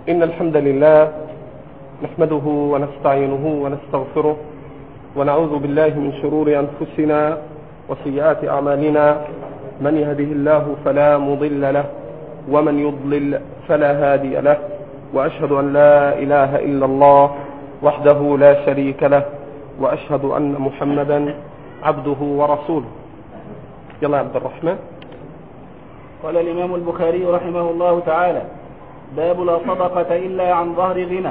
إن الحمد لله نحمده ونستعينه ونستغفره ونعوذ بالله من شرور أنفسنا وسيئات أعمالنا. من يهده الله فلا مضل له ومن يضلل فلا هادي له، وأشهد أن لا إله إلا الله وحده لا شريك له، وأشهد أن محمدا عبده ورسوله. يلا يا عبد الرحمن. قال الإمام البخاري رحمه الله تعالى: باب لا صدقة إلا عن ظهر غنى.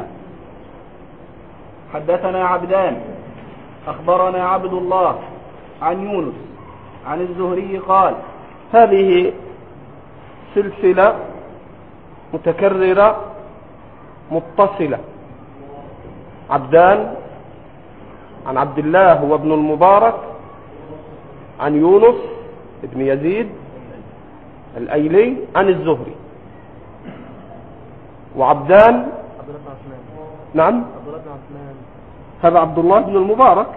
حدثنا عبدان أخبرنا عبد الله عن يونس عن الزهري قال: هذه سلسلة متكررة متصلة. عبدان عن عبد الله هو ابن المبارك عن يونس ابن يزيد الأيلي عن الزهري. وعبدان نعم هذا عبد الله بن المبارك.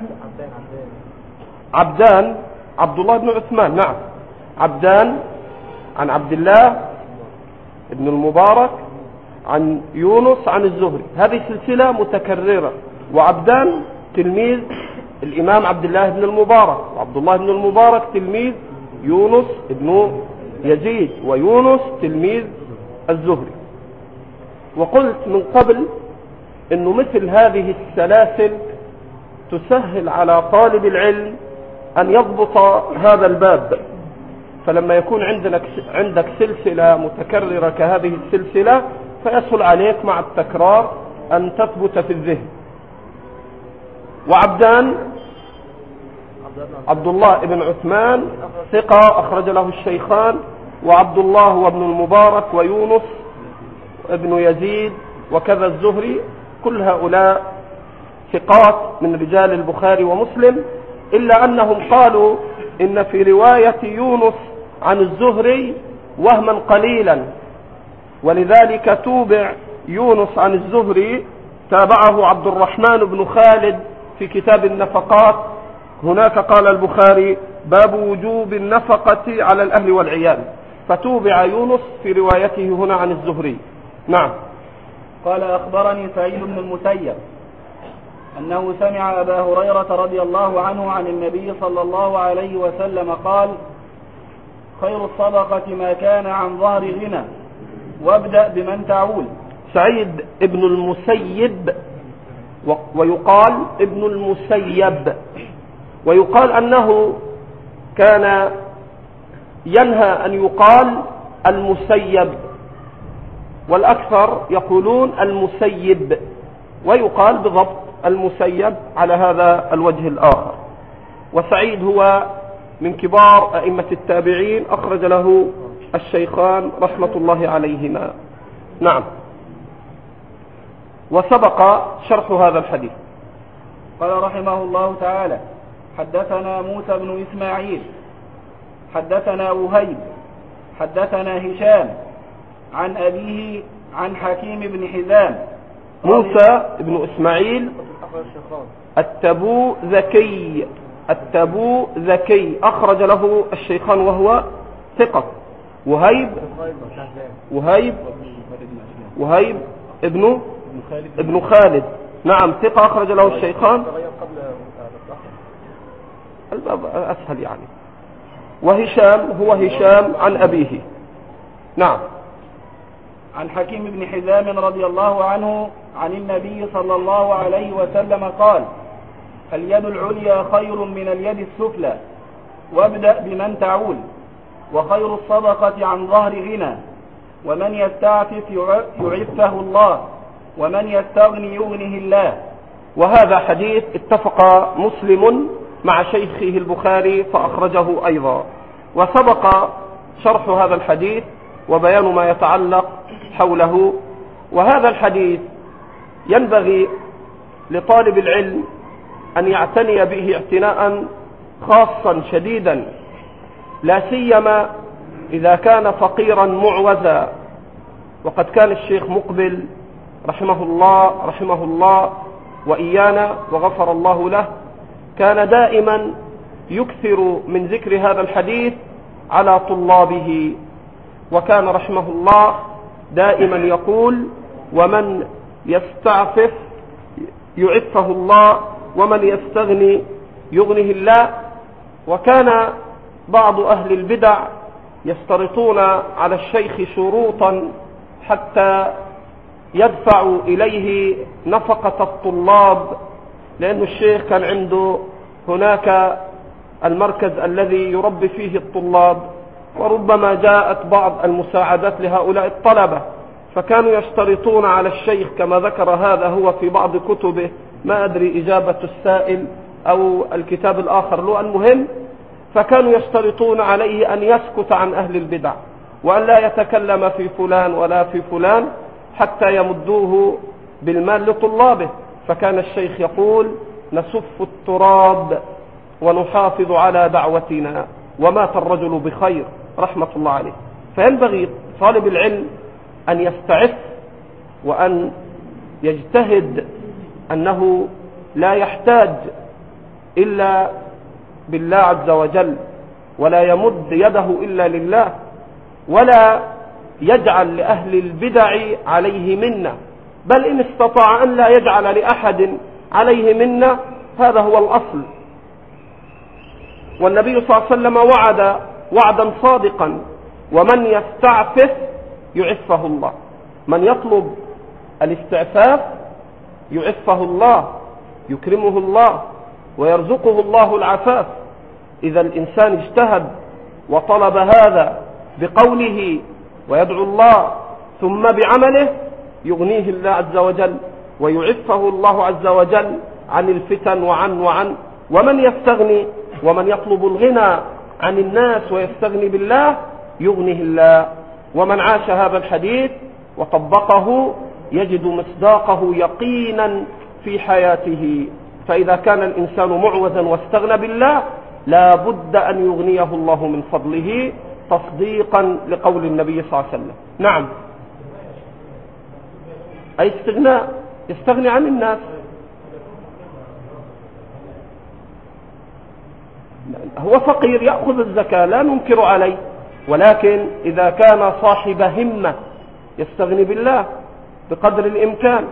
عبدان عبد الله بن عثمان. نعم، عبدان عن عبد الله بن المبارك عن يونس عن الزهري. هذه سلسلة متكررة. وعبدان تلميذ الإمام عبد الله بن المبارك، وعبد الله بن المبارك تلميذ يونس بن يزيد، ويونس تلميذ الزهري. وقلت من قبل انه مثل هذه السلاسل تسهل على طالب العلم ان يضبط هذا الباب. فلما يكون عندك سلسلة متكررة كهذه السلسلة فيسهل عليك مع التكرار ان تثبت في الذهن. وعبدان عبد الله بن عثمان ثقة أخرج له الشيخان، وعبد الله وابن المبارك ويونس ابن يزيد وكذا الزهري، كل هؤلاء ثقات من رجال البخاري ومسلم، إلا أنهم قالوا إن في رواية يونس عن الزهري وهما قليلا، ولذلك توبع يونس عن الزهري، تابعه عبد الرحمن بن خالد في كتاب النفقات. هناك قال البخاري: باب وجوب النفقة على الأهل والعيال، فتوبع يونس في روايته هنا عن الزهري. نعم. قال: أخبرني سعيد بن المسيب أنه سمع أبا هريرة رضي الله عنه عن النبي صلى الله عليه وسلم قال: خير الصدقة ما كان عن ظهر غنى، وابدأ بمن تعول. سعيد ابن المسيب، ويقال ابن المسيب، ويقال أنه كان ينهى أن يقال المسيب، والأكثر يقولون المسيب، ويقال بضبط المسيب على هذا الوجه الآخر. وسعيد هو من كبار أئمة التابعين، أخرج له الشيخان رحمة الله عليهما. نعم. وسبق شرح هذا الحديث. قال رحمه الله تعالى: حدثنا موسى بن إسماعيل حدثنا وهيب حدثنا هشام عن أبيه عن حكيم بن حزام. موسى بن إسماعيل التبو ذكي أخرج له الشيخان وهو ثقة. وهيب ابن خالد، نعم، ثقة أخرج له الشيخان. الباب أسهل يعني. وهشام هو هشام عن أبيه. نعم. عن حكيم بن حزام رضي الله عنه عن النبي صلى الله عليه وسلم قال: اليد العليا خير من اليد السفلى، وابدأ بمن تعول، وخير الصدقة عن ظهر غنى، ومن يستعفف يعفه الله، ومن يستغني يغنه الله. وهذا حديث اتفق مسلم مع شيخه البخاري فأخرجه أيضا. وسبق شرح هذا الحديث وبيان ما يتعلق حوله. وهذا الحديث ينبغي لطالب العلم أن يعتني به اعتناء خاصا شديدا، لا سيما إذا كان فقيرا معوزا. وقد كان الشيخ مقبل رحمه الله وإيانا وغفر الله له، كان دائما يكثر من ذكر هذا الحديث على طلابه، وكان رحمه الله دائما يقول: ومن يستعفف يعفه الله، ومن يستغني يغنيه الله. وكان بعض أهل البدع يشترطون على الشيخ شروطا حتى يدفعوا إليه نفقة الطلاب، لأن الشيخ كان عنده هناك المركز الذي يربي فيه الطلاب، وربما جاءت بعض المساعدات لهؤلاء الطلبة، فكانوا يشترطون على الشيخ كما ذكر هذا هو في بعض كتبه، ما أدري إجابة السائل أو الكتاب الآخر له، المهم فكانوا يشترطون عليه أن يسكت عن أهل البدع وأن لا يتكلم في فلان ولا في فلان حتى يمدوه بالمال لطلابه. فكان الشيخ يقول: نسف التراب ونحافظ على دعوتنا، ومات الرجل بخير رحمة الله عليه. فينبغي طالب العلم أن يستعف وأن يجتهد، أنه لا يحتاج إلا بالله عز وجل، ولا يمد يده إلا لله، ولا يجعل لأهل البدع عليه منة، بل إن استطاع أن لا يجعل لأحد عليه منة، هذا هو الأصل. والنبي صلى الله عليه وسلم وعد وعدا صادقا: ومن يستعفف يعفه الله. من يطلب الاستعفاف يعفه الله، يكرمه الله، ويرزقه الله العفاف. إذا الإنسان اجتهد وطلب هذا بقوله ويدعو الله ثم بعمله، يغنيه الله عز وجل ويعفه الله عز وجل عن الفتن وعن. ومن يستغني ومن يطلب الغنى عن الناس ويستغني بالله يغنيه الله. ومن عاش هذا الحديث وطبقه يجد مصداقه يقينا في حياته. فإذا كان الإنسان معوزا واستغنى بالله لا بد أن يغنيه الله من فضله، تصديقا لقول النبي صلى الله عليه وسلم. نعم، أي استغناء، يستغني عن الناس. هو فقير يأخذ الزكاة لا ننكر عليه، ولكن إذا كان صاحب همة يستغني بالله بقدر الإمكان.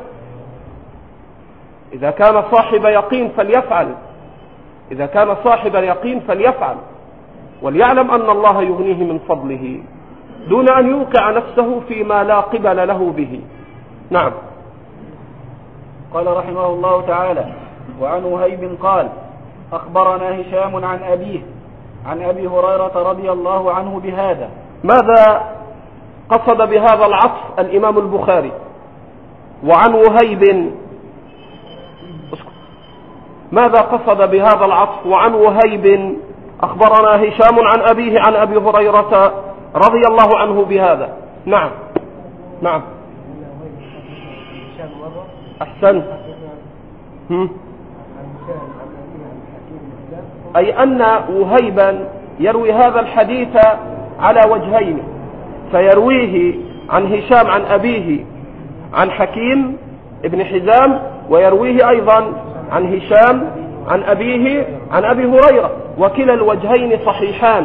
إذا كان صاحب يقين فليفعل، إذا كان صاحب يقين فليفعل، وليعلم أن الله يغنيه من فضله دون أن يوقع نفسه فيما لا قبل له به. نعم. قال رحمه الله تعالى: وعن وهيب قال: أخبرنا هشام عن أبيه عن أبي هريرة رضي الله عنه بهذا. ماذا قصد بهذا العطف الإمام البخاري؟ وعن وهيب، ماذا قصد بهذا العطف؟ وعن وهيب أخبرنا هشام عن أبيه عن أبي هريرة رضي الله عنه بهذا. نعم نعم، أحسن. أي أن وهيبا يروي هذا الحديث على وجهين، فيرويه عن هشام عن أبيه عن حكيم ابن حزام، ويرويه أيضا عن هشام عن أبيه عن أبي هريرة، وكلا الوجهين صحيحان.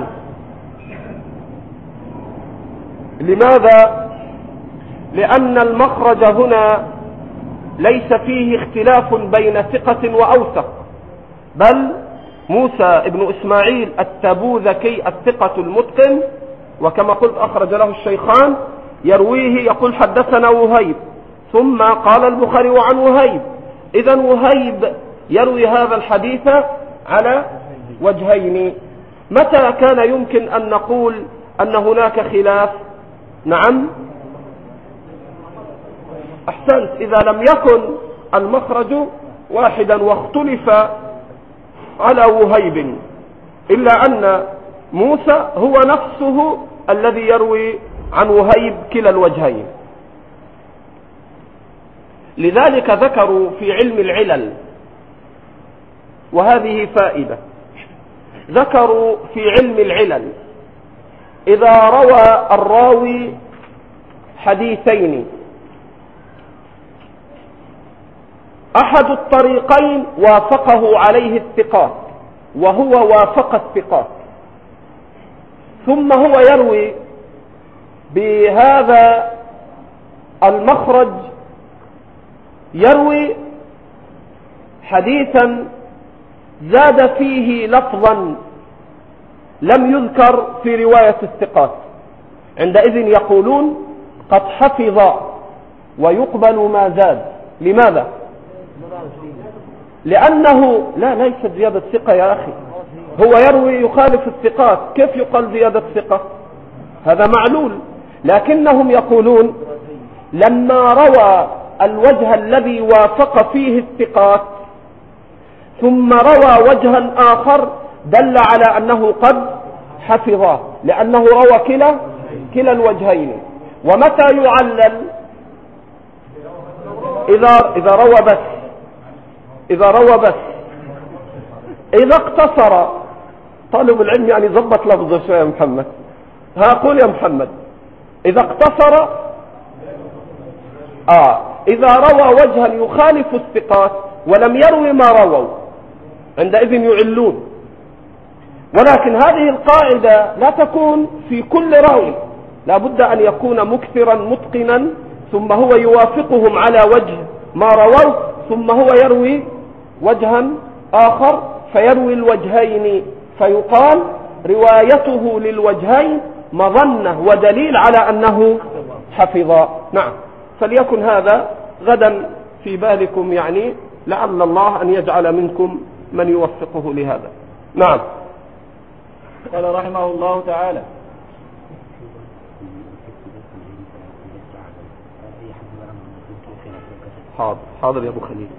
لماذا؟ لأن المخرج هنا ليس فيه اختلاف بين ثقة وأوثق، بل موسى ابن إسماعيل التبوذكي الثقة المتقن، وكما قلت أخرج له الشيخان، يرويه يقول: حدثنا وهيب، ثم قال البخاري: وعن وهيب. إذن وهيب يروي هذا الحديث على وجهين. متى كان يمكن أن نقول أن هناك خلاف؟ نعم، أحسنت، إذا لم يكن المخرج واحدا واختلف على وهيب، إلا أن موسى هو نفسه الذي يروي عن وهيب كلا الوجهين. لذلك ذكروا في علم العلل، وهذه فائدة، ذكروا في علم العلل: إذا روى الراوي حديثين، أحد الطريقين وافقه عليه الثقات وهو وافق الثقات، ثم هو يروي بهذا المخرج يروي حديثا زاد فيه لفظا لم يذكر في رواية الثقات، عندئذ يقولون قد حفظ ويقبل ما زاد. لماذا؟ لأنه ليست زيادة ثقة يا أخي، هو يروي يخالف الثقات، كيف يقال زيادة ثقة؟ هذا معلول. لكنهم يقولون لما روى الوجه الذي وافق فيه الثقات ثم روى وجها آخر دل على أنه قد حفظه، لأنه روى كلا الوجهين. ومتى يعلل؟ إذا روى بس. إذا اقتصر طالب العلم يعني ضبط لفظه شوية يا محمد، قول يا محمد. إذا اقتصر إذا روى وجها يخالف الثقات ولم يروي ما رووا عندئذ يعلون. ولكن هذه القاعدة لا تكون في كل راوي، لا بد أن يكون مكثرا متقنا ثم هو يوافقهم على وجه ما رووا ثم هو يروي وجها آخر فيروي الوجهين، فيقال روايته للوجهين مظنة ودليل على أنه حفظ. نعم، فليكن هذا غدا في بالكم، يعني لعل الله أن يجعل منكم من يوفقه لهذا. نعم. قال رحمه الله تعالى: حاضر يا أبو خليل.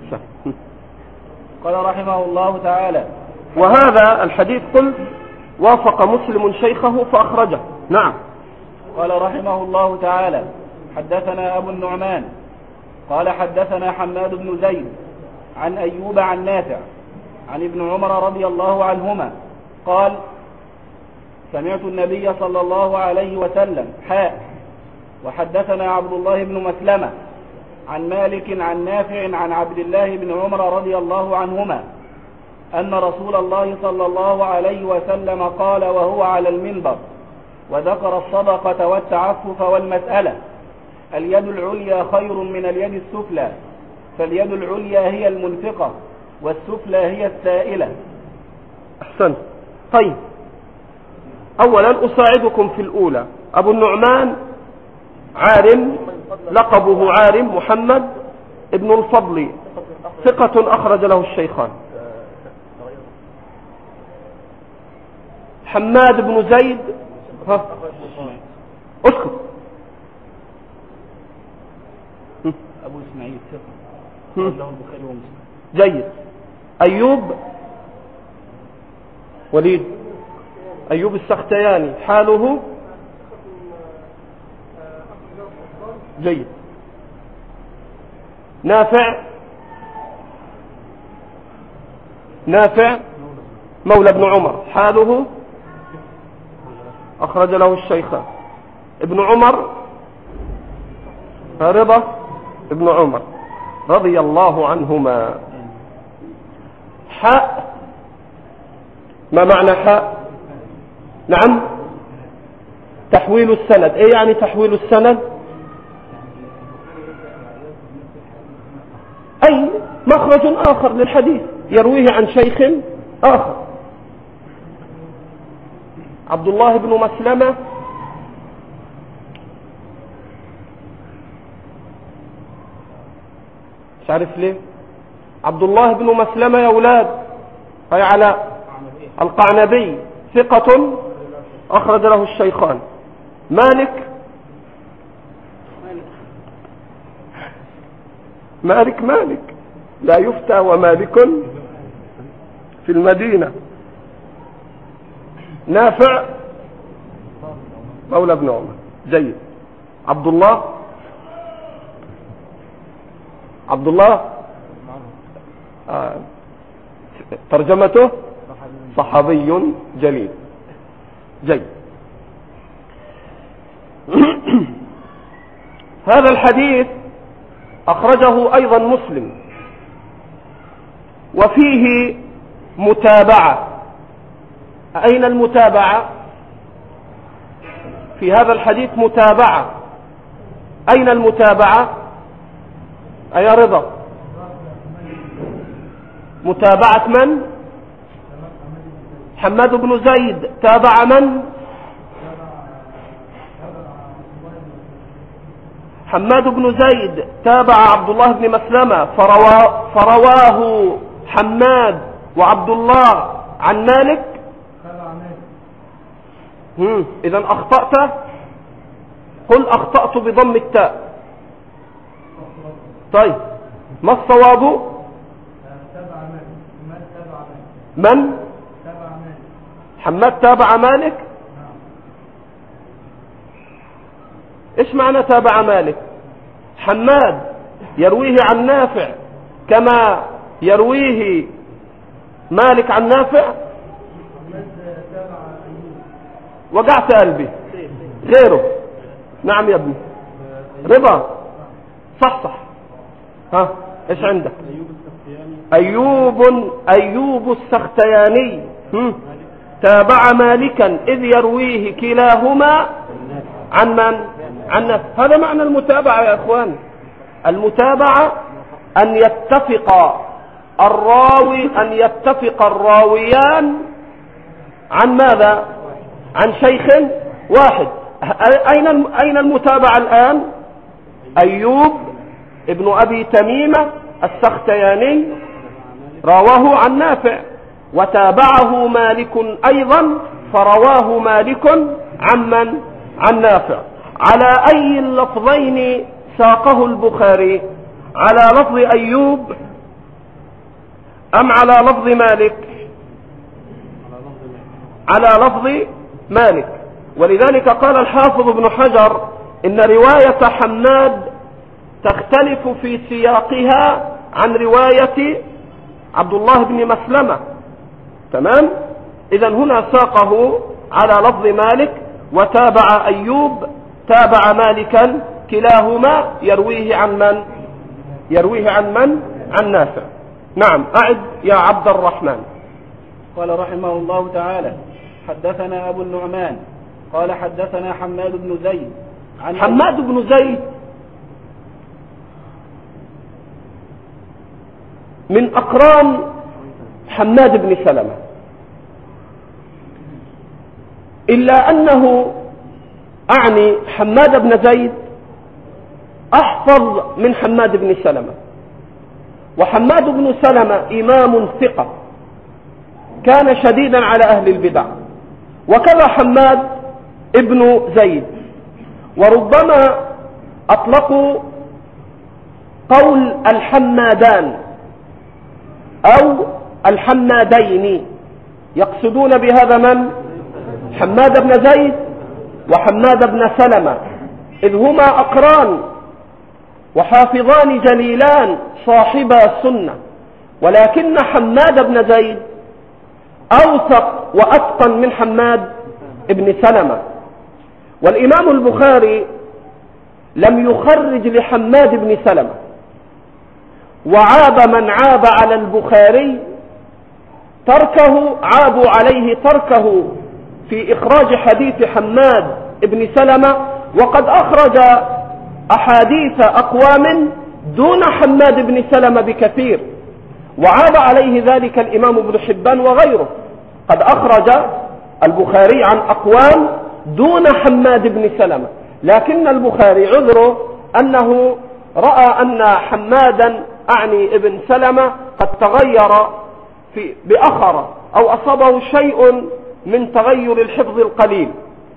قال رحمه الله تعالى: وهذا الحديث قلت وافق مسلم شيخه فأخرجه. نعم. قال رحمه الله تعالى: حدثنا أبو النعمان قال حدثنا حماد بن زيد عن أيوب عن نافع عن ابن عمر رضي الله عنهما قال: سمعت النبي صلى الله عليه وسلم وحدثنا عبد الله بن مسلمة عن مالك عن نافع عن عبد الله بن عمر رضي الله عنهما أن رسول الله صلى الله عليه وسلم قال وهو على المنبر وذكر الصدقة والتعفف والمسألة: اليد العليا خير من اليد السفلى، فاليد العليا هي المنفقة والسفلى هي السائلة. أحسن. طيب، أولا أساعدكم في الأولى. أبو النعمان عارم، لقبه عارم، محمد ابن الفضل، ثقة أخرج له الشيخان. حماد بن زيد اسكت. أبو إسماعيل ثقة له البخاري ومسلم. جيد. أيوب وليد أيوب السختياني حاله جيد. نافع مولى ابن عمر حاله أخرج له الشيخان. ابن عمر رضا ابن عمر رضي الله عنهما. حاء، ما معنى حاء؟ نعم، تحويل السند. ايه يعني تحويل السند؟ اي مخرج اخر للحديث يرويه عن شيخ اخر. عبد الله بن مسلمة مش عارف ليه عبد الله بن مسلمة يا أولاد، هي على القعنبي، ثقة أخرج له الشيخان. مالك لا يفتى ومالك في المدينة. نافع مولى ابن عمر. جيد. عبد الله ترجمته صحابي جليل. جيد. هذا الحديث أخرجه أيضا مسلم وفيه متابعة. أين المتابعة؟ في هذا الحديث متابعة. أين المتابعة؟ يا رضا. متابعة من؟ حماد بن زيد تابع من؟ حماد بن زيد تابع عبد الله بن مسلمة فرواه حماد وعبد الله عن مالك. إذا أخطأت. قل أخطأت بضم التاء. طيب ما الصواب؟ من؟ حماد تابع مالك. ايش معنى تابع مالك؟ حماد يرويه عن نافع كما يرويه مالك عن نافع. وقعت قلبي. غيره. نعم يا ابني رضا. صح. ها ايش عندك؟ أيوب السختياني تابع مالكا إذ يرويه كلاهما عن من؟ عن نفسه. هذا معنى المتابعة يا اخوان. المتابعة أن يتفق الراويان عن ماذا؟ عن شيخ واحد. أين المتابعة الآن؟ أيوب ابن أبي تميمة السختياني رواه عن نافع، وتابعه مالك أيضا فرواه مالك عن من؟ عن نافع. على أي اللفظين ساقه البخاري؟ على لفظ أيوب أم على لفظ مالك؟ على لفظ مالك. ولذلك قال الحافظ ابن حجر إن رواية حماد تختلف في سياقها عن رواية عبد الله بن مسلمة. تمام؟ إذن هنا ساقه على لفظ مالك، وتابع أيوب تابع مالكا، كلاهما يرويه عن من؟ يرويه عن من؟ عن نافع. نعم أعد يا عبد الرحمن. قال رحمه الله تعالى: حدثنا أبو النعمان قال حدثنا حماد بن زيد عن حماد بن زيد من أقران حماد بن سلمة، إلا أنه أعني حماد بن زيد أحفظ من حماد بن سلمة. وحماد بن سلمة إمام ثقة كان شديدا على أهل البدع، وكذا حماد ابن زيد. وربما أطلقوا قول الحمادان أو الحمادين، يقصدون بهذا من؟ حماد بن زيد وحماد بن سلمة، إذ هما أقران وحافظان جليلان صاحبا السنة، ولكن حماد بن زيد أوثق وأتقن من حماد بن سلمة. والإمام البخاري لم يخرج لحماد بن سلمة، وعاب من عاب على البخاري تركه، عابوا عليه تركه في إخراج حديث حماد بن سلمة، وقد أخرج أحاديث أقوام دون حماد بن سلمة بكثير، وعاب عليه ذلك الإمام ابن حبان وغيره. قد أخرج البخاري عن أقوام دون حماد بن سلمة، لكن البخاري عذره أنه رأى أن حمادا أعني ابن سلمة قد تغير بأخر أو أصابه شيء من تغير الحفظ القليل،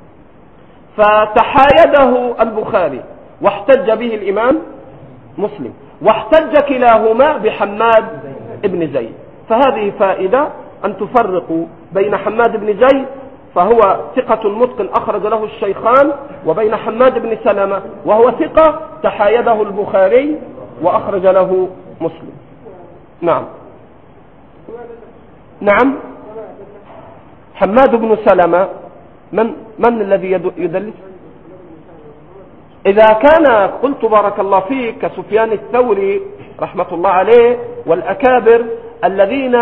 فتحايده البخاري واحتج به الإمام مسلم، واحتج كلاهما بحماد ابن زيد. فهذه فائدة أن تفرقوا بين حماد بن زيد فهو ثقة متقن أخرج له الشيخان، وبين حماد بن سلمة وهو ثقة تحايده البخاري وأخرج له مسلم. نعم نعم. حماد بن سلمة من الذي يدلس؟ إذا كان قلت بارك الله فيك كسفيان الثوري رحمة الله عليه والأكابر الذين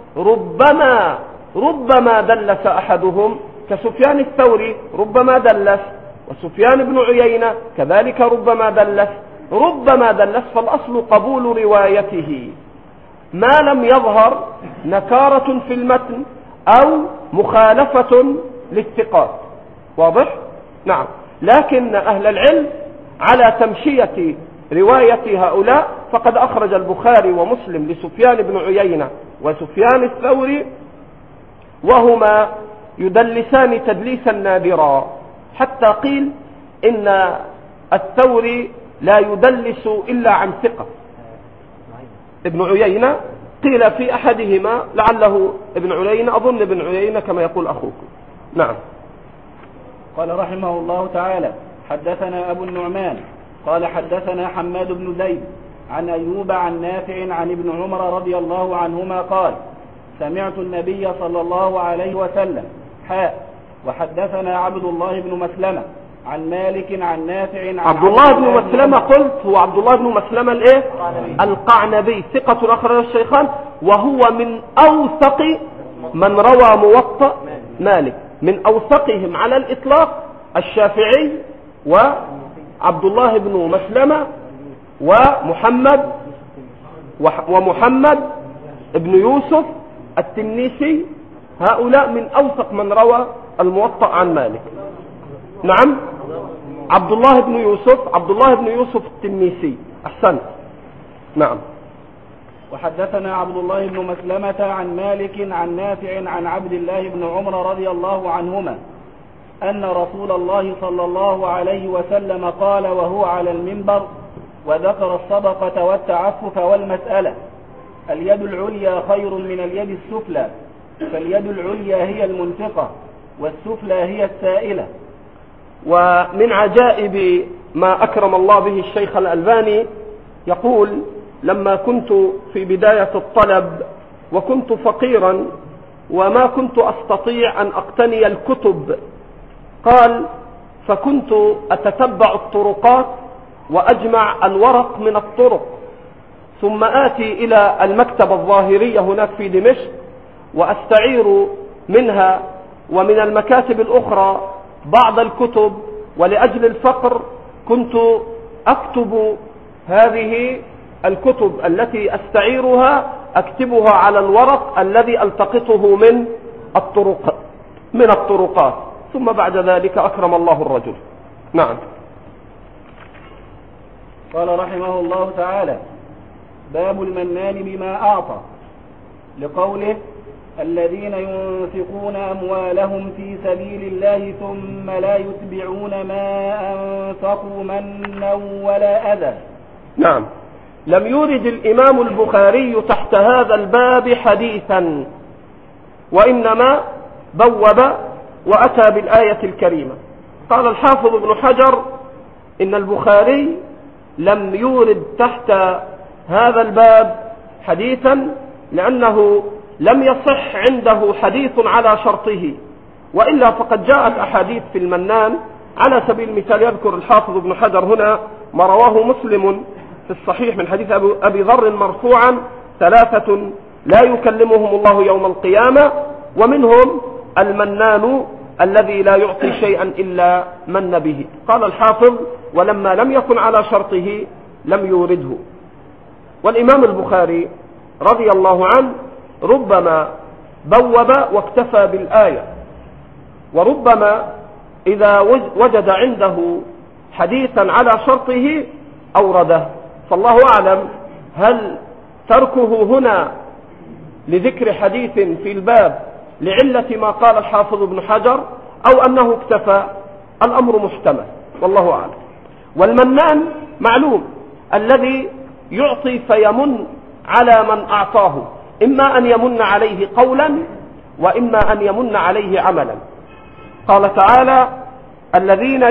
ربما دلس أحدهم، كسفيان الثوري ربما دلس، وسفيان بن عيينة كذلك ربما دلس، ربما دلس، فالأصل قبول روايته ما لم يظهر نكارة في المتن أو مخالفة للثقات. واضح؟ نعم. لكن أهل العلم على تمشية رواية هؤلاء، فقد أخرج البخاري ومسلم لسفيان بن عيينة وسفيان الثوري وهما يدلسان تدليسا نادرا، حتى قيل إن الثوري لا يدلس إلا عن ثقة. ابن عيينة قيل في أحدهما لعله ابن عيينة، أظن ابن عيينة كما يقول أخوكم. نعم. قال رحمه الله تعالى: حدثنا أبو النعمان قال حدثنا حماد بن زيد عن أيوب عن نافع عن ابن عمر رضي الله عنهما قال: سمعت النبي صلى الله عليه وسلم وحدثنا عبد الله بن مسلمة عن مالك عن نافع عن عبد الله بن مسلمة قلت هو عبد الله بن مسلمة الايه؟ القعنبي، ثقة أخرجه الشيخان، وهو من أوثق من روى موطأ مالك، من أوثقهم على الإطلاق الشافعي وعبد الله بن مسلمة ومحمد ابن يوسف التنيسي، هؤلاء من أوثق من روى الموطأ عن مالك. نعم، عبد الله بن يوسف التنيسي، أحسنت. نعم. وحدثنا عبد الله بن مسلمة عن مالك عن نافع عن عبد الله بن عمر رضي الله عنهما أن رسول الله صلى الله عليه وسلم قال وهو على المنبر وذكر الصدقة والتعفف والمسألة: اليد العليا خير من اليد السفلى، فاليد العليا هي المنفقة والسفلى هي السائلة. ومن عجائب ما أكرم الله به الشيخ الألباني يقول: لما كنت في بداية الطلب وكنت فقيرا وما كنت أستطيع أن أقتني الكتب، قال: فكنت أتتبع الطرقات وأجمع الورق من الطرق، ثم آتي إلى المكتبة الظاهرية هناك في دمشق وأستعير منها ومن المكاتب الأخرى بعض الكتب، ولأجل الفقر كنت أكتب هذه الكتب التي أستعيرها أكتبها على الورق الذي ألتقطه من الطرقات، ثم بعد ذلك أكرم الله الرجل. نعم. قال رحمه الله تعالى: باب المنان بما أعطى، لقوله: الذين ينفقون أموالهم في سبيل الله ثم لا يتبعون ما أنفقوا منا ولا أذى. نعم. لم يورد الإمام البخاري تحت هذا الباب حديثا، وإنما بوب وأتى بالآية الكريمة. قال الحافظ ابن حجر: إن البخاري لم يورد تحت هذا الباب حديثا لأنه لم يصح عنده حديث على شرطه، وإلا فقد جاءت أحاديث في المنان. على سبيل المثال يذكر الحافظ ابن حجر هنا ما رواه مسلم في الصحيح من حديث أبي ذر مرفوعا: 3 لا يكلمهم الله يوم القيامة، ومنهم المنان الذي لا يعطي شيئا إلا من به. قال الحافظ: ولما لم يكن على شرطه لم يورده. والإمام البخاري رضي الله عنه ربما بوب واكتفى بالآية، وربما إذا وجد عنده حديثا على شرطه أورده، فالله أعلم هل تركه هنا لذكر حديث في الباب لعلة ما قال الحافظ ابن حجر أو أنه اكتفى، الأمر محتمل، والله أعلم. والمنان معلوم الذي يعطي فيمن على من أعطاه، إما أن يمن عليه قولا وإما أن يمن عليه عملا. قال تعالى: الذين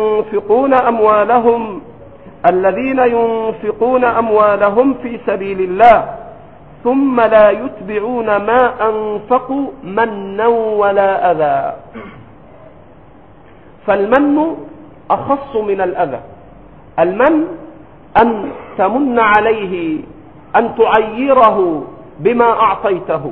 ينفقون أموالهم في سبيل الله ثم لا يتبعون ما أنفقوا منا ولا أذى. فالمن أخص من الأذى. المن أن تمن عليه، أن تعيره بما أعطيته،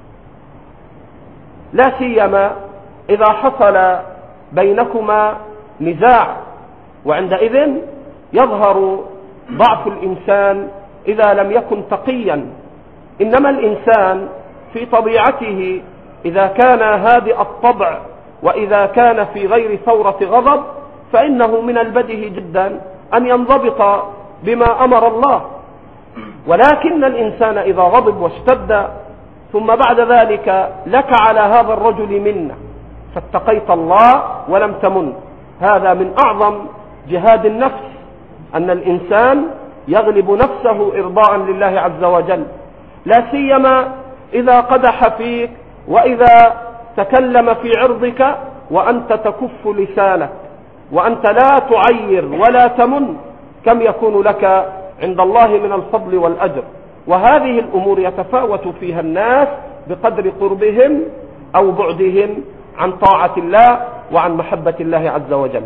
لا سيما إذا حصل بينكما نزاع، وعندئذ يظهر ضعف الإنسان إذا لم يكن تقيا، إنما الإنسان في طبيعته إذا كان هادئ الطبع وإذا كان في غير ثورة غضب فإنه من البديهي جدا أن ينضبط بما أمر الله. ولكن الإنسان إذا غضب واشتد ثم بعد ذلك لك على هذا الرجل منة فاتقيت الله ولم تمن، هذا من أعظم جهاد النفس، أن الإنسان يغلب نفسه إرضاء لله عز وجل، لا سيما إذا قدح فيك وإذا تكلم في عرضك وأنت تكف لسانك وأنت لا تعير ولا تمن، كم يكون لك عند الله من الفضل والأجر. وهذه الأمور يتفاوت فيها الناس بقدر قربهم أو بعدهم عن طاعة الله وعن محبة الله عز وجل.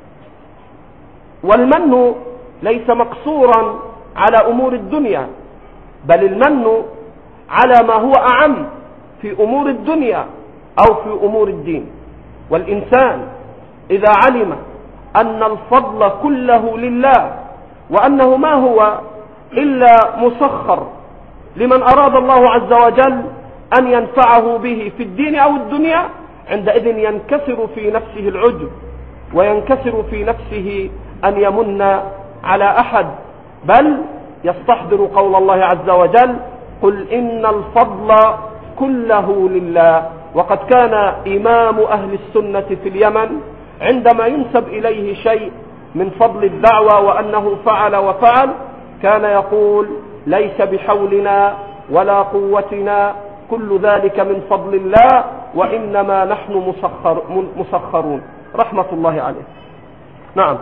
والمن ليس مقصورا على أمور الدنيا، بل المن على ما هو أعم في أمور الدنيا أو في أمور الدين. والإنسان إذا علم أن الفضل كله لله وأنه ما هو إلا مسخر لمن أراد الله عز وجل أن ينفعه به في الدين أو الدنيا، عندئذ ينكسر في نفسه العجب وينكسر في نفسه أن يمن على أحد، بل يستحضر قول الله عز وجل: قل إن الفضل كله لله. وقد كان إمام أهل السنة في اليمن عندما ينسب إليه شيء من فضل الدعوة وأنه فعل وفعل كان يقول: ليس بحولنا ولا قوتنا، كل ذلك من فضل الله وإنما نحن مسخرون، رحمة الله عليه. نعم.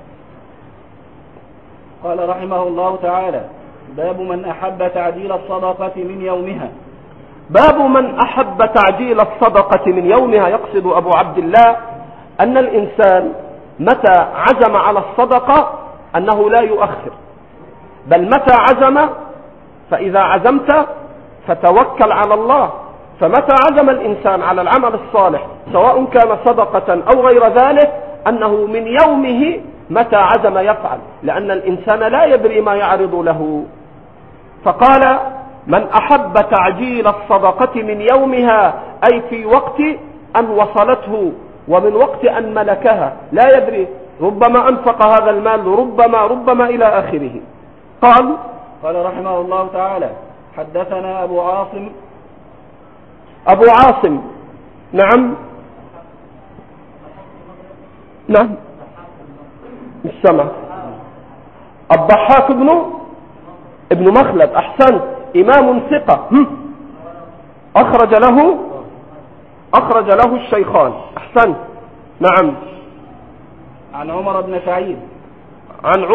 قال رحمه الله تعالى: باب من أحب تعجيل الصدقة من يومها. باب من أحب تعجيل الصدقة من يومها، يقصد أبو عبد الله أن الإنسان متى عزم على الصدقة أنه لا يؤخر، بل متى عزم، فإذا عزمت فتوكل على الله. فمتى عزم الإنسان على العمل الصالح سواء كان صدقة أو غير ذلك أنه من يومه متى عزم يفعل، لأن الإنسان لا يدري ما يعرض له. فقال: من أحب تعجيل الصدقة من يومها، أي في وقت أن وصلته ومن وقت أن ملكها، لا يدري، ربما أنفق هذا المال ربما إلى آخره. قال رحمه الله تعالى: حدثنا أبو عاصم. نعم السمع. الضحاك ابن مخلد، أحسنت، إمام ثقة، أخرج له الشيخان، أحسنت. نعم. عن عمر بن سعيد. عن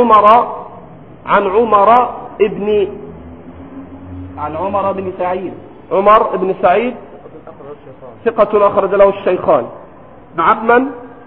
عمر بن سعيد ثقة أخرج له الشيخان. نعم. من؟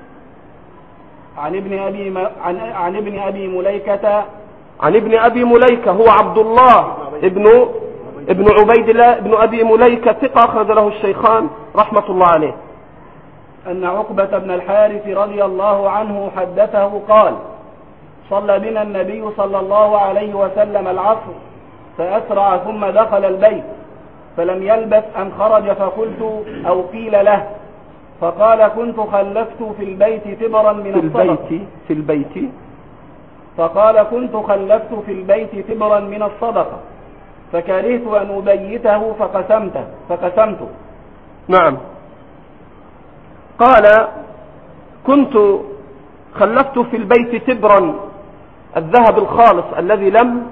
عن ابن أبي مليكة. عن ابن أبي مليكة هو عبد الله ابن عبيد الله ابن أبي مليكة، ثقة أخرج له الشيخان رحمة الله عليه. أن عقبة بن الحارث رضي الله عنه حدثه قال: صلى بنا النبي صلى الله عليه وسلم العصر فأسرع ثم دخل البيت فلم يلبث أن خرج، فقلت أو قيل له، فقال: كنت خلفت في البيت تبرا من الصدقة. فقال: كنت خلفت في البيت تبرا من الصدقة فكرهت أن أبيته فقسمته. نعم. قال: كنت خلفت في البيت تبرا، الذهب الخالص الذي لم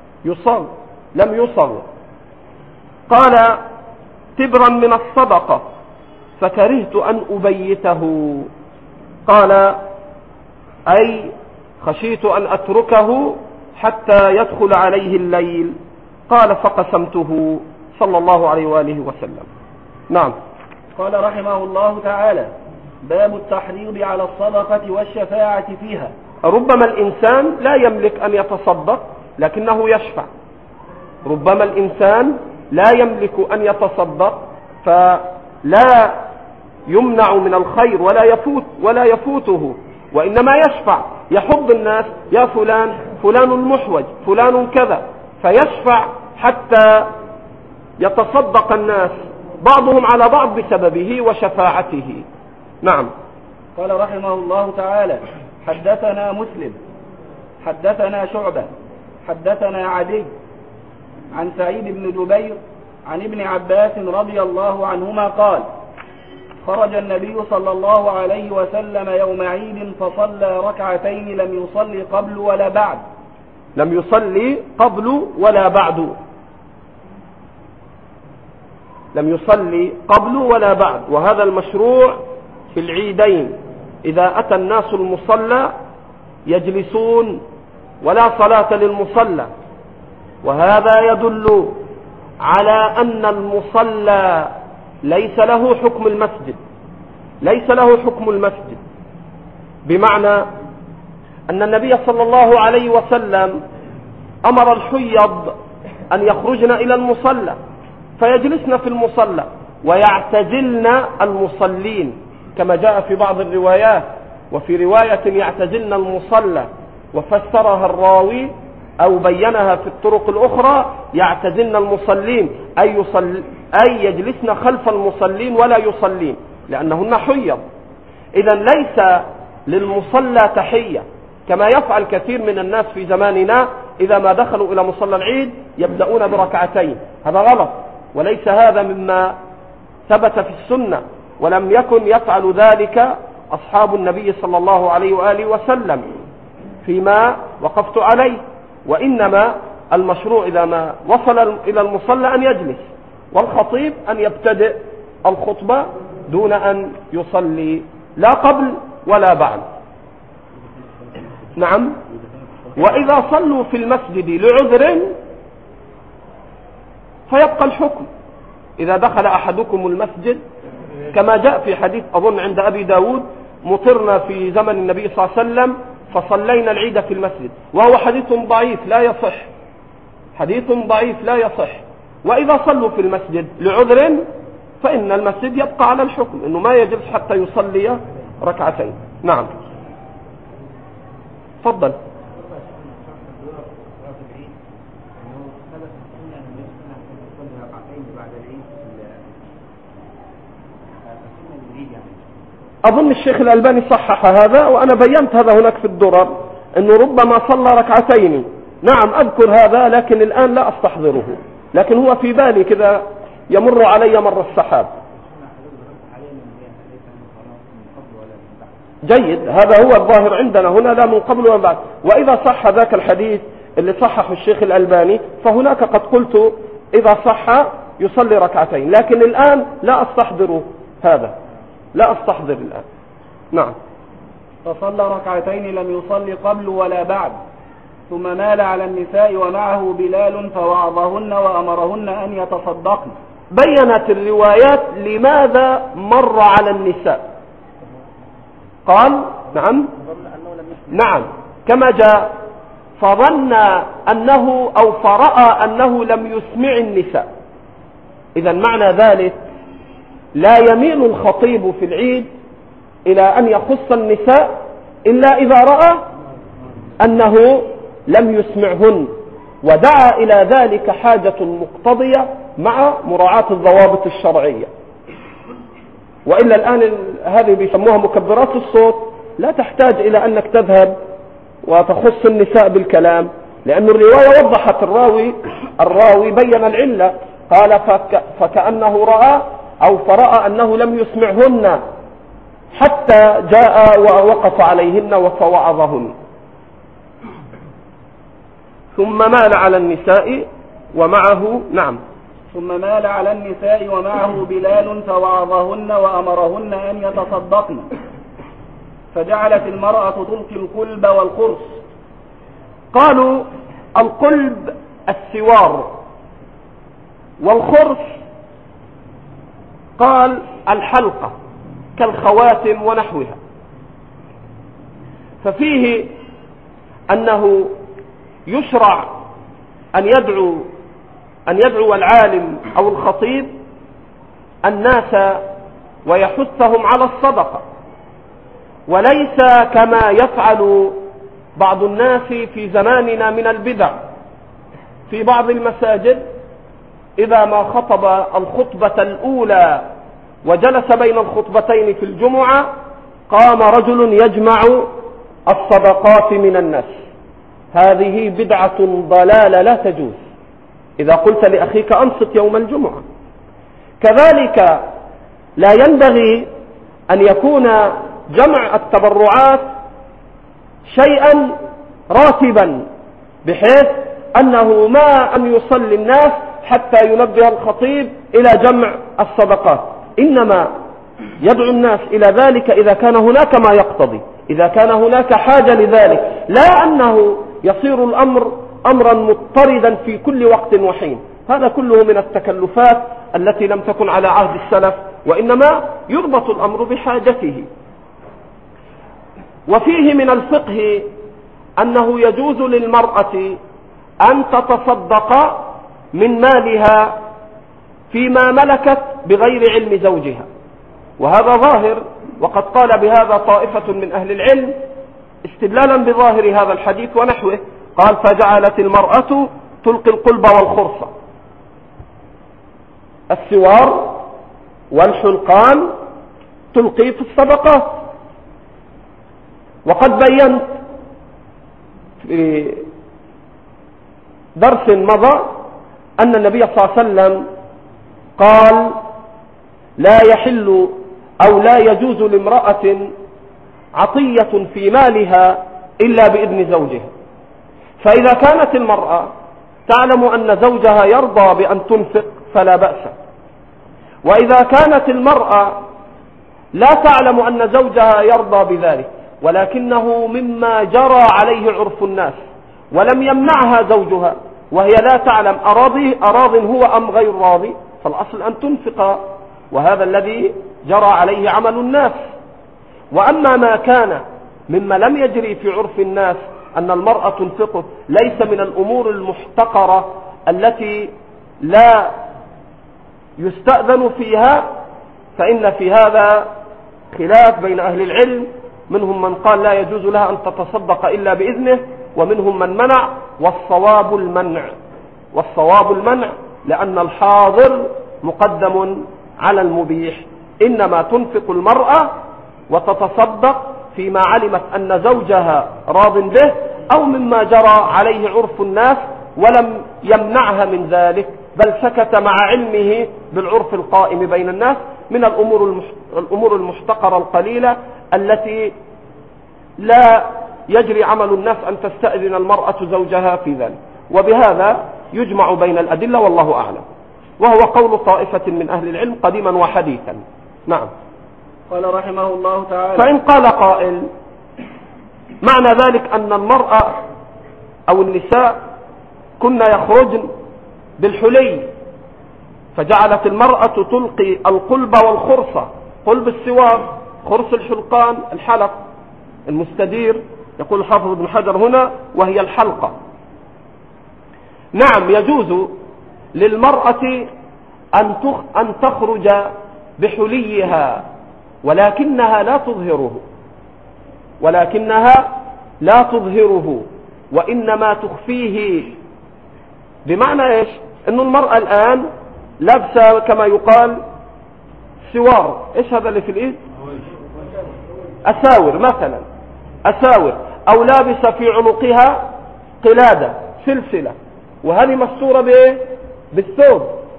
يصغ. قال: تبرا من الصدقة فكرهت أن أبيته. قال: أي خشيت أن أتركه حتى يدخل عليه الليل. قال: فقسمته صلى الله عليه وآله وسلم. نعم. قال رحمه الله تعالى: باب التحريض على الصدقة والشفاعة فيها. ربما الإنسان لا يملك أن يتصدق لكنه يشفع، ربما الإنسان لا يملك أن يتصدق فلا يمنع من الخير ولا يفوته، وإنما يشفع، يحض الناس: يا فلان فلان محوج، فلان كذا، فيشفع حتى يتصدق الناس بعضهم على بعض بسببه وشفاعته. نعم. قال رحمه الله تعالى: حدثنا مسلم حدثنا شعبة حدثنا عدي عن سعيد بن جبير عن ابن عباس رضي الله عنهما قال: خرج النبي صلى الله عليه وسلم يوم عيد فصلى ركعتين لم يصلي قبل ولا بعد. لم يصلي قبل ولا بعد، لم يصلي قبل ولا بعد. وهذا المشروع في العيدين، إذا أتى الناس المصلى يجلسون ولا صلاة للمصلى، وهذا يدل على أن المصلى ليس له حكم المسجد، ليس له حكم المسجد، بمعنى أن النبي صلى الله عليه وسلم أمر الحيض أن يخرجن إلى المصلى فيجلسن في المصلى ويعتزلن المصلين كما جاء في بعض الروايات. وفي رواية يعتزلن المصلى، وفسرها الراوي أو بينها في الطرق الأخرى يعتزلن المصلين أي يجلسن خلف المصلين ولا يصلين، لأنهن حيض. إذن ليس للمصلى تحية كما يفعل كثير من الناس في زماننا، إذا ما دخلوا إلى مصلى العيد يبدأون بركعتين. هذا غلط، وليس هذا مما ثبت في السنة، ولم يكن يفعل ذلك أصحاب النبي صلى الله عليه وآله وسلم فيما وقفت عليه. وإنما المشروع إذا ما وصل إلى المصلى أن يجلس، والخطيب أن يبتدئ الخطبة دون أن يصلي لا قبل ولا بعد. نعم. وإذا صلوا في المسجد لعذر فيبقى الحكم. إذا دخل أحدكم المسجد كما جاء في حديث أظن عند أبي داود: مطرنا في زمن النبي صلى الله عليه وسلم فصلينا العيد في المسجد، وهو حديث ضعيف لا يصح، حديث ضعيف لا يصح. وإذا صلوا في المسجد لعذر فإن المسجد يبقى على الحكم، إنه ما يجلس حتى يصلي ركعتين. نعم. تفضل. أظن الشيخ الألباني صحح هذا، وأنا بينت هذا هناك في الدرر، أنه ربما صلى ركعتين. نعم أذكر هذا، لكن الآن لا أستحضره، لكن هو في بالي كذا يمر علي مر السحاب. جيد، هذا هو الظاهر عندنا هنا، لا من قبل ومن بعد. وإذا صح ذاك الحديث اللي صححه الشيخ الألباني فهناك قد قلت إذا صح يصلي ركعتين، لكن الآن لا أستحضر هذا، لا أستحضر الآن. نعم. فصلى ركعتين لم يصلي قبل ولا بعد، ثم مال على النساء ومعه بلال فوعظهن وأمرهن أن يتصدقن. بينت الروايات لماذا مر على النساء. قال نعم نعم كما جاء: فظن أنه أو فرأى أنه لم يسمع النساء. إذا معنى ذلك لا يميل الخطيب في العيد إلى أن يخص النساء إلا إذا رأى أنه لم يسمعهن، ودعا إلى ذلك حاجة مقتضية مع مراعاة الضوابط الشرعية. وإلا الآن هذه بيسموها مكبرات الصوت، لا تحتاج إلى أنك تذهب وتخص النساء بالكلام، لأن الرواية وضحت، الراوي بين العلة، قال فكأنه رأى أو فرأى أنه لم يسمعهن حتى جاء ووقف عليهن فوعظهن. ثم مال على النساء ومعه نعم ثم مال على النساء ومعه بلال فوعظهن وأمرهن أن يتصدقن، فجعلت المرأة تلقي القلب والقرص. قالوا القلب السوار، والخرص قال الحلقة كالخواتم ونحوها. ففيه أنه يشرع أن يدعو العالم أو الخطيب الناس ويحثهم على الصدقة، وليس كما يفعل بعض الناس في زماننا من البدع في بعض المساجد إذا ما خطب الخطبة الأولى وجلس بين الخطبتين في الجمعة قام رجل يجمع الصدقات من الناس. هذه بدعة ضلالة لا تجوز إذا قلت لأخيك أنصت يوم الجمعة. كذلك لا ينبغي أن يكون جمع التبرعات شيئا راتبا بحيث أنه ما أن يصلي الناس حتى ينبه الخطيب إلى جمع الصدقات، إنما يدعو الناس إلى ذلك إذا كان هناك ما يقتضي، إذا كان هناك حاجة لذلك، لا أنه يصير الأمر أمرا مضطردا في كل وقت وحين. هذا كله من التكلفات التي لم تكن على عهد السلف، وإنما يربط الأمر بحاجته. وفيه من الفقه أنه يجوز للمرأة أن تتصدق من مالها فيما ملكت بغير علم زوجها، وهذا ظاهر، وقد قال بهذا طائفة من أهل العلم استدلالا بظاهر هذا الحديث ونحوه. قال: فجعلت المرأة تلقي القلب والخرصة، السوار والحلقان تلقي في الصدقات. وقد بينت في درس مضى أن النبي صلى الله عليه وسلم قال: لا يحل أو لا يجوز لامرأة عطية في مالها إلا بإذن زوجها. فإذا كانت المرأة تعلم أن زوجها يرضى بأن تنفق فلا بأس، وإذا كانت المرأة لا تعلم أن زوجها يرضى بذلك ولكنه مما جرى عليه عرف الناس ولم يمنعها زوجها وهي لا تعلم أراض هو أم غير راضي، فالأصل أن تنفق، وهذا الذي جرى عليه عمل الناس. وأما ما كان مما لم يجري في عرف الناس أن المرأة تنفقه ليس من الأمور المحتقرة التي لا يستأذن فيها، فإن في هذا خلاف بين أهل العلم، منهم من قال لا يجوز لها أن تتصدق إلا بإذنه، ومنهم من منع، والصواب المنع لأن الحاضر مقدم على المبيح. إنما تنفق المرأة وتتصدق فيما علمت أن زوجها راض به أو مما جرى عليه عرف الناس ولم يمنعها من ذلك، بل سكت مع علمه بالعرف القائم بين الناس من الأمور المحتقرة القليلة التي لا يجري عمل الناس أن تستأذن المرأة زوجها في ذلك. وبهذا يجمع بين الأدلة والله أعلم، وهو قول طائفة من أهل العلم قديما وحديثا. نعم. قال رحمه الله تعالى: فإن قال قائل معنى ذلك أن المرأة أو النساء كنا يخرجن بالحلي فجعلت المرأة تلقي القلب والخرصة، قلب السوار، خرص الحلقان الحلق المستدير، يقول الحافظ ابن حجر هنا وهي الحلقة. نعم، يجوز للمرأة أن تخرج بحليها ولكنها لا تظهره وإنما تخفيه. بمعنى إيش؟ إنه المرأة الآن لابسة كما يقال سوار، إيش هذا اللي في الإيد؟ أساور مثلا، أو لابسة في عنقها قلادة سلسلة، وهذه مستورة بإيه؟ بالثوب،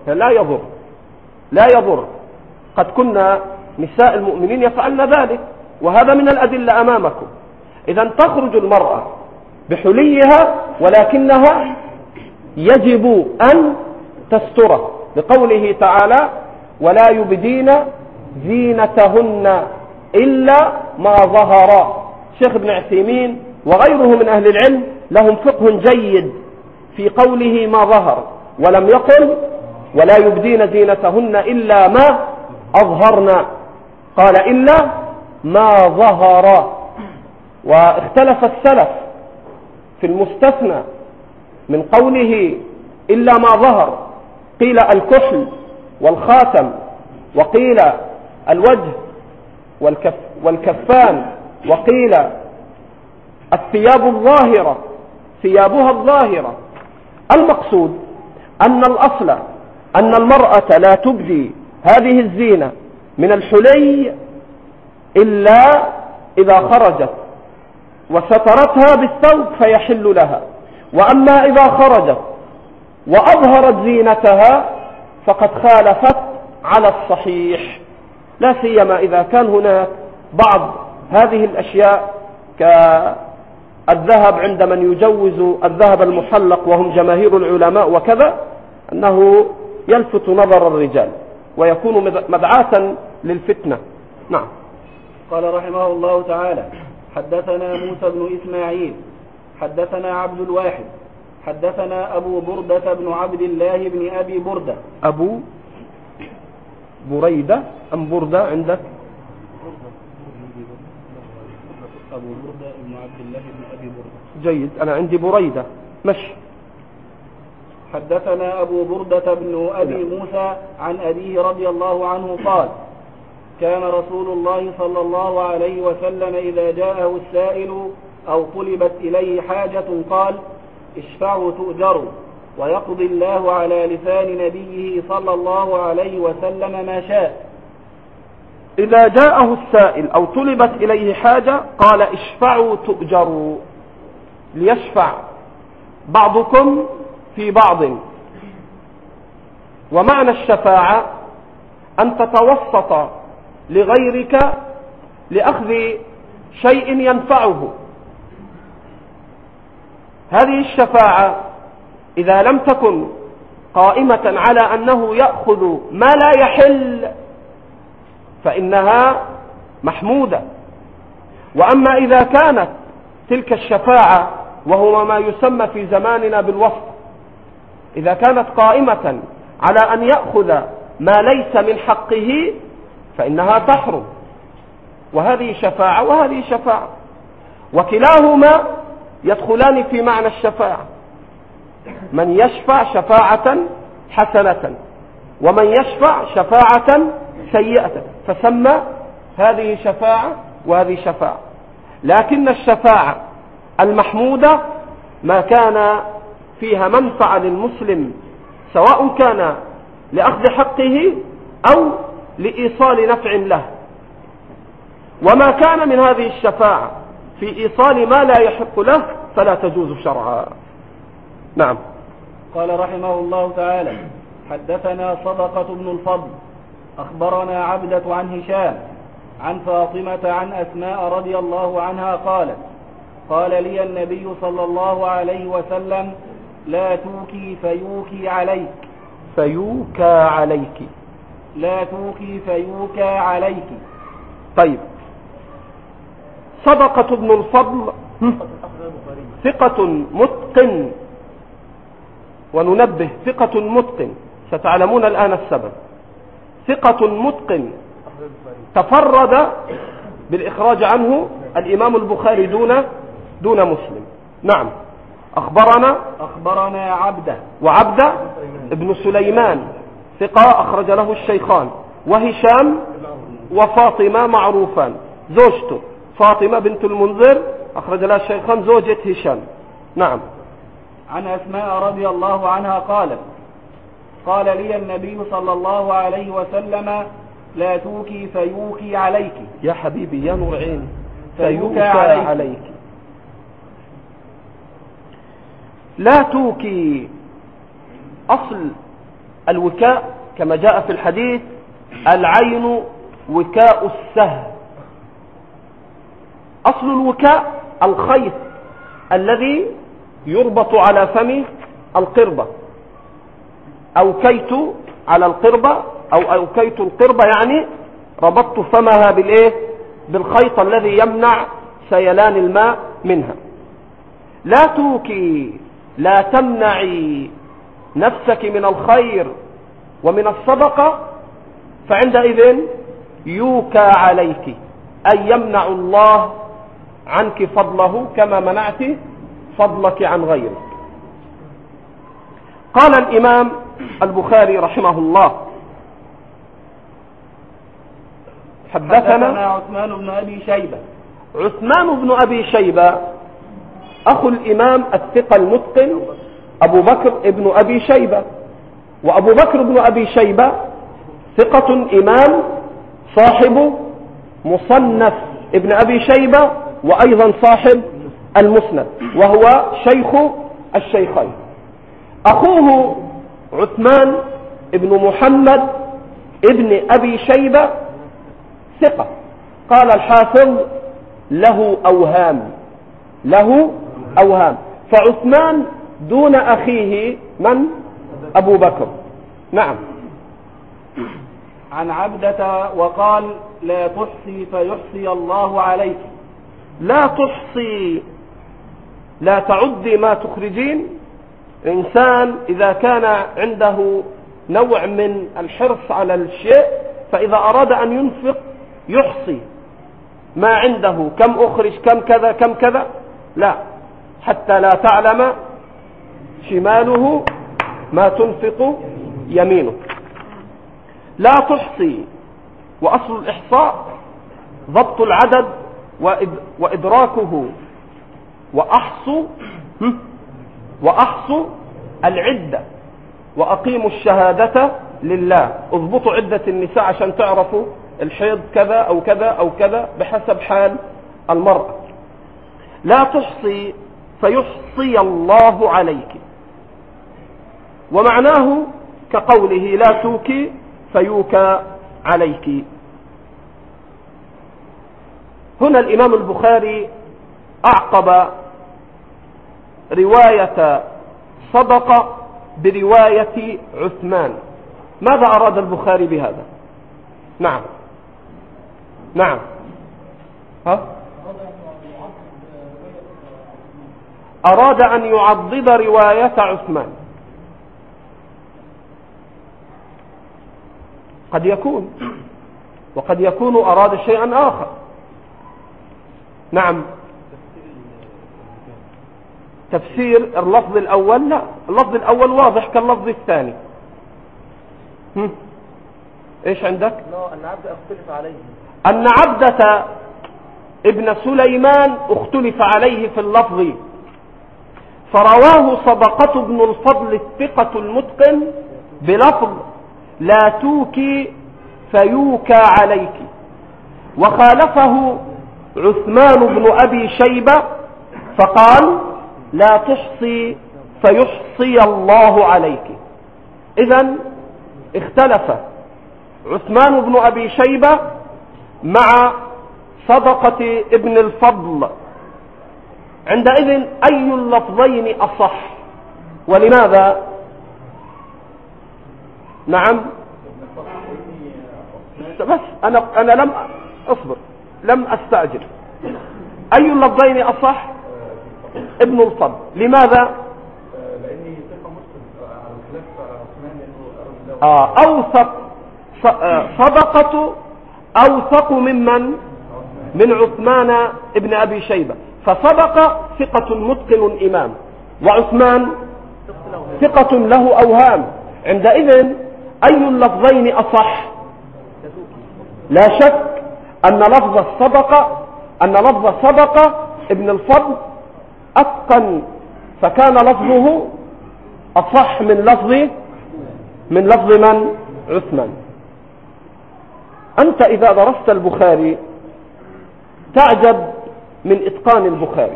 لا يضر. قد كنا نساء المؤمنين يفعلن ذلك، وهذا من الأدلة أمامكم. إذا تخرج المرأة بحليها ولكنها يجب أن تستره، لقوله تعالى: ولا يبدين زينتهن إلا ما ظهر. شيخ ابن عثيمين وغيره من أهل العلم لهم فقه جيد في قوله ما ظهر، ولم يقل ولا يبدين زينتهن إلا ما أظهرن، قال إلا ما ظهر. واختلف السلف في المستثنى من قوله إلا ما ظهر، قيل الكحل والخاتم، وقيل الوجه والكفان، وقيل الثياب الظاهرة ثيابها الظاهرة. المقصود أن الأصل أن المرأة لا تبدي هذه الزينة من الحلي إلا إذا خرجت وسترتها بالثوب فيحل لها، وأما إذا خرجت وأظهرت زينتها فقد خالفت على الصحيح، لا سيما إذا كان هناك بعض هذه الأشياء كالذهب عند من يجوز الذهب المحلق وهم جماهير العلماء وكذا، أنه يلفت نظر الرجال ويكون مدعاة للفتنة. نعم. قال رحمه الله تعالى: حدثنا موسى بن إسماعيل حدثنا عبد الواحد حدثنا أبو بردة بن عبد الله بن أبي بردة. أبو بريدة أم بردة عندك؟ أبو بردة بن عبد الله بن أبي بردة. جيد، أنا عندي بريدة. مش حدثنا أبو بردة بن أبي موسى عن أبيه رضي الله عنه قال: كان رسول الله صلى الله عليه وسلم إذا جاءه السائل أو طلبت إليه حاجة قال: اشفعوا تؤجروا، ويقضي الله على لسان نبيه صلى الله عليه وسلم ما شاء. إذا جاءه السائل أو طلبت إليه حاجة قال: اشفعوا تؤجروا، ليشفع بعضكم في بعض. ومعنى الشفاعة أن تتوسط لغيرك لأخذ شيء ينفعه. هذه الشفاعة إذا لم تكن قائمة على أنه يأخذ ما لا يحل فإنها محمودة. وأما إذا كانت تلك الشفاعة، وهو ما يسمى في زماننا بالوسط، إذا كانت قائمة على أن يأخذ ما ليس من حقه فإنها تحرم. وهذه شفاعة وهذه شفاعة، وكلاهما يدخلان في معنى الشفاعة. من يشفع شفاعة حسنة، ومن يشفع شفاعة سيئة، فسمى هذه شفاعة وهذه شفاعة. لكن الشفاعة المحمودة ما كان فيها منفعة للمسلم، سواء كان لأخذ حقه أو لإيصال نفع له. وما كان من هذه الشفاعة في إيصال ما لا يحق له فلا تجوز شرعا. نعم. قال رحمه الله تعالى: حدثنا صدقة بن الفضل أخبرنا عبدة عن هشام عن فاطمة عن أسماء رضي الله عنها قالت: قال لي النبي صلى الله عليه وسلم: لا توكي فيوكي عليك. فيوكى عليك. لا توكي فيوكى عليك. طيب، صدقة بن الفضل ثقة متقن، وننبه ثقة متقن، ستعلمون الآن السبب. ثقة متقن تفرد بالإخراج عنه الإمام البخاري دون مسلم. نعم. أخبرنا عبده، وعبده ابن سليمان ثقة أخرج له الشيخان، وهشام وفاطمة معروفان، زوجته فاطمة بنت المنذر أخرج لها الشيخان زوجة هشام. نعم. عن أسماء رضي الله عنها قالت: قال لي النبي صلى الله عليه وسلم: لا توكي فيوكي عليك. يا حبيبي يا نور عيني، فيوكى عليك. لا توكي، أصل الوكاء كما جاء في الحديث: العين وكاء السهم. أصل الوكاء الخيط الذي يربط على فم القربة. أوكيت على القربة أو أوكيت القربة، يعني ربطت فمها بالخيط الذي يمنع سيلان الماء منها. لا توكي، لا تمنعي نفسك من الخير ومن الصدقة، فعندئذ يوكى عليك، أي يمنع الله عنك فضله كما منعت فضلك عن غيرك. قال الإمام البخاري رحمه الله: حدثنا عثمان بن أبي شيبة. عثمان بن أبي شيبة أخو الإمام الثقة المتقن أبو بكر ابن أبي شيبة. وأبو بكر ابن أبي شيبة ثقة إمام صاحب مصنف ابن أبي شيبة، وأيضا صاحب المسند، وهو شيخ الشيخين. أخوه عثمان ابن محمد ابن أبي شيبة ثقة، قال الحافظ له أوهام، فعثمان دون أخيه من؟ أبو بكر. نعم. عن عبدة وقال لا تحصي فيحصي الله عليك. لا تحصي، لا تعدي ما تخرجين. إنسان إذا كان عنده نوع من الحرص على الشيء، فإذا أراد أن ينفق يحصي ما عنده، كم أخرج، كم كذا كم كذا، لا، حتى لا تعلم شماله ما تنفق يمينه. لا تحصي، وأصل الإحصاء ضبط العدد وإدراكه، وأحصوا العدة، وأقيموا الشهادة لله. اضبطوا عدة النساء عشان تعرفوا الحيض كذا أو كذا أو كذا بحسب حال المرأة. لا تحصي فيحصي الله عليك، ومعناه كقوله لا توكي فيوكى عليك. هنا الإمام البخاري أعقب رواية صدقة برواية عثمان. ماذا أراد البخاري بهذا؟ نعم أراد أن يعضد رواية عثمان. قد يكون، وقد يكون أراد شيئا آخر. نعم. تفسير اللفظ الأول، لا، اللفظ الأول واضح كاللفظ الثاني. إيش عندك؟ أن عبدة اختلف عليه، أن عبدة ابن سليمان اختلف عليه في اللفظ، فرواه صدقة بن الفضل الثقة المتقن بلفظ لا توكي فيوكى عليك، وخالفه عثمان بن أبي شيبة فقال لا تحصي فيحصي الله عليك. إذن اختلف عثمان بن أبي شيبة مع صدقة ابن الفضل. عندئذ أي اللفظين أصح؟ ولماذا؟ نعم. بس أنا لم أستعجل. أي اللفظين أصح؟ ابن الفضل. لماذا؟ لأني ثقة مسلم على خلاف عثمان أوثق صدقة أوثق من عثمان ابن أبي شيبة. فصدق ثقة متقن إمام، وعثمان ثقة له أوهام. عندئذ أي اللفظين أصح؟ لا شك أن لفظ صدقة ابن الفضل أتقن، فكان لفظه أصح من لفظ من؟ عثمان. أنت إذا درست البخاري تعجب من إتقان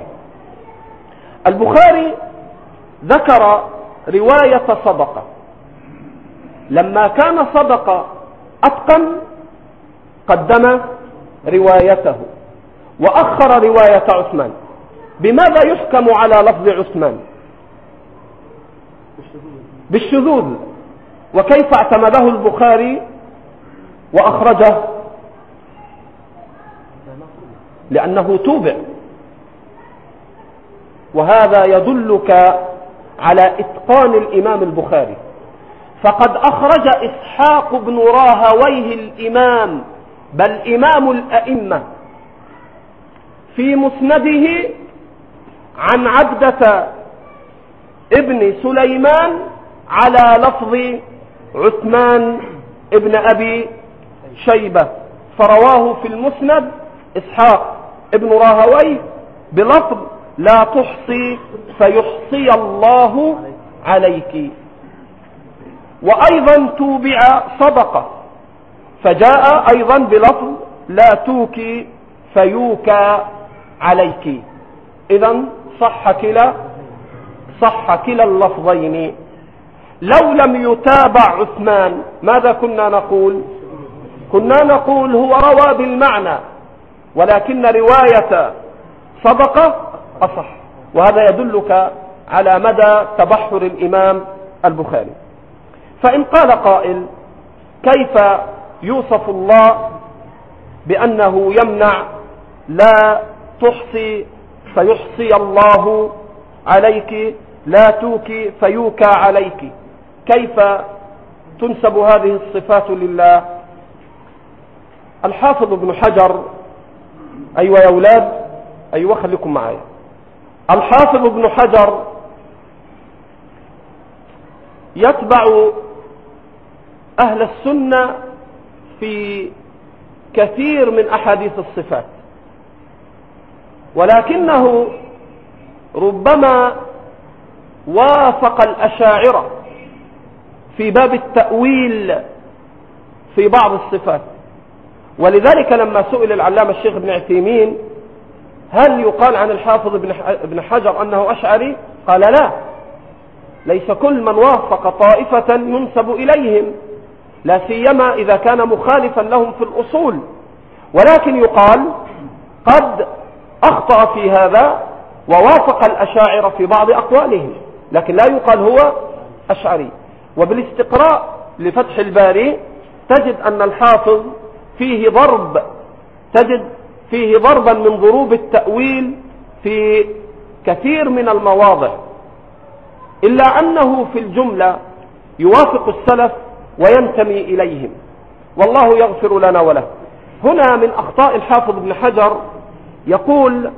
البخاري ذكر رواية صدقة، لما كان صدقة أتقن قدم روايته وأخر رواية عثمان. بماذا يحكم على لفظ عثمان؟ بالشذوذ. وكيف اعتمده البخاري وأخرجه؟ لأنه توبع. وهذا يدلك على إتقان الإمام البخاري. فقد أخرج إسحاق بن راهويه الإمام، بل إمام الأئمة، في مسنده عن عبدة ابن سليمان على لفظ عثمان ابن أبي شيبة، فرواه في المسند إسحاق ابن راهويه بلفظ لا تحصي فيحصي الله عليك. وأيضا توبع صدقة، فجاء أيضا بلفظ لا توكي فيوكى عليك. إذن صح كلا اللفظين. لو لم يتابع عثمان ماذا كنا نقول؟ كنا نقول هو روى بالمعنى، ولكن رواية صدقة أصح. وهذا يدلك على مدى تبحر الإمام البخاري. فإن قال قائل كيف يوصف الله بأنه يمنع لا تحصي فيحصي الله عليك، لا توكي فيوكى عليك، كيف تنسب هذه الصفات لله؟ الحافظ ابن حجر، أيوة يا أولاد، أيوة خليكم معايا، الحافظ ابن حجر يتبع أهل السنة في كثير من أحاديث الصفات، ولكنه ربما وافق الأشاعرة في باب التأويل في بعض الصفات. ولذلك لما سئل العلامة الشيخ ابن عثيمين هل يقال عن الحافظ ابن حجر أنه أشعري؟ قال لا، ليس كل من وافق طائفة ينسب إليهم، لا سيما إذا كان مخالفا لهم في الأصول، ولكن يقال قد أخطأ في هذا ووافق الأشاعرة في بعض أقوالهم، لكن لا يقال هو أشعري. وبالاستقراء لفتح الباري تجد أن الحافظ فيه ضرب، تجد فيه ضربا من ضروب التأويل في كثير من المواضع، إلا أنه في الجملة يوافق السلف وينتمي إليهم، والله يغفر لنا وله. هنا من أخطاء الحافظ ابن حجر يقول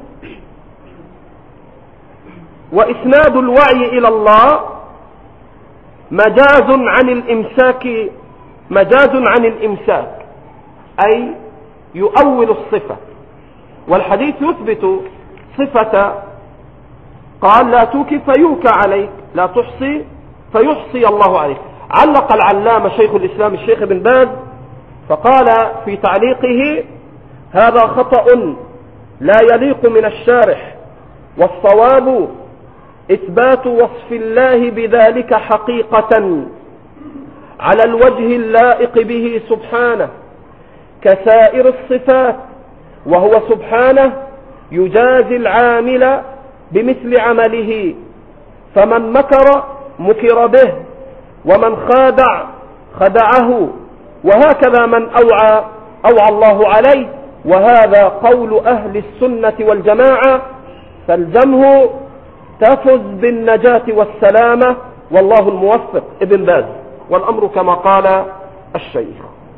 وإسناد الوعي إلى الله مجاز عن الإمساك، أي يؤول الصفة، والحديث يثبت صفة، قال لا توكي فيوكى عليك، لا تحصي فيحصي الله عليك. علق العلامة شيخ الإسلام الشيخ ابن باز فقال في تعليقه هذا خطأ لا يليق من الشارح، والصواب إثبات وصف الله بذلك حقيقة على الوجه اللائق به سبحانه كسائر الصفات، وهو سبحانه يجازي العامل بمثل عمله، فمن مكر مكر به، ومن خادع خدعه، وهكذا من أوعى الله عليه. وهذا قول أهل السنة والجماعة، فالزمه تفز بالنجاة والسلامة، والله الموفق. ابن باز. والأمر كما قال الشيخ.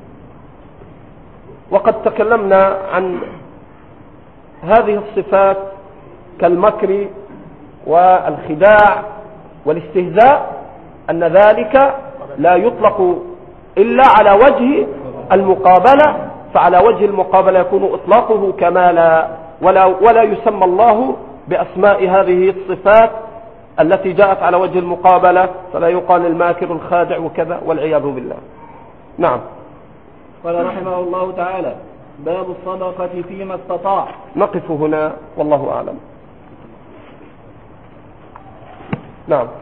وقد تكلمنا عن هذه الصفات كالمكر والخداع والاستهزاء، أن ذلك لا يطلق إلا على وجه المقابلة، فعلى وجه المقابلة يكون إطلاقه كمالا، ولا يسمى الله بأسماء هذه الصفات التي جاءت على وجه المقابلة، فلا يقال الماكر الخادع وكذا، والعياذ بالله. نعم. قال رحمه الله تعالى باب الصدقة فيما استطاع. نقف هنا والله أعلم. نعم.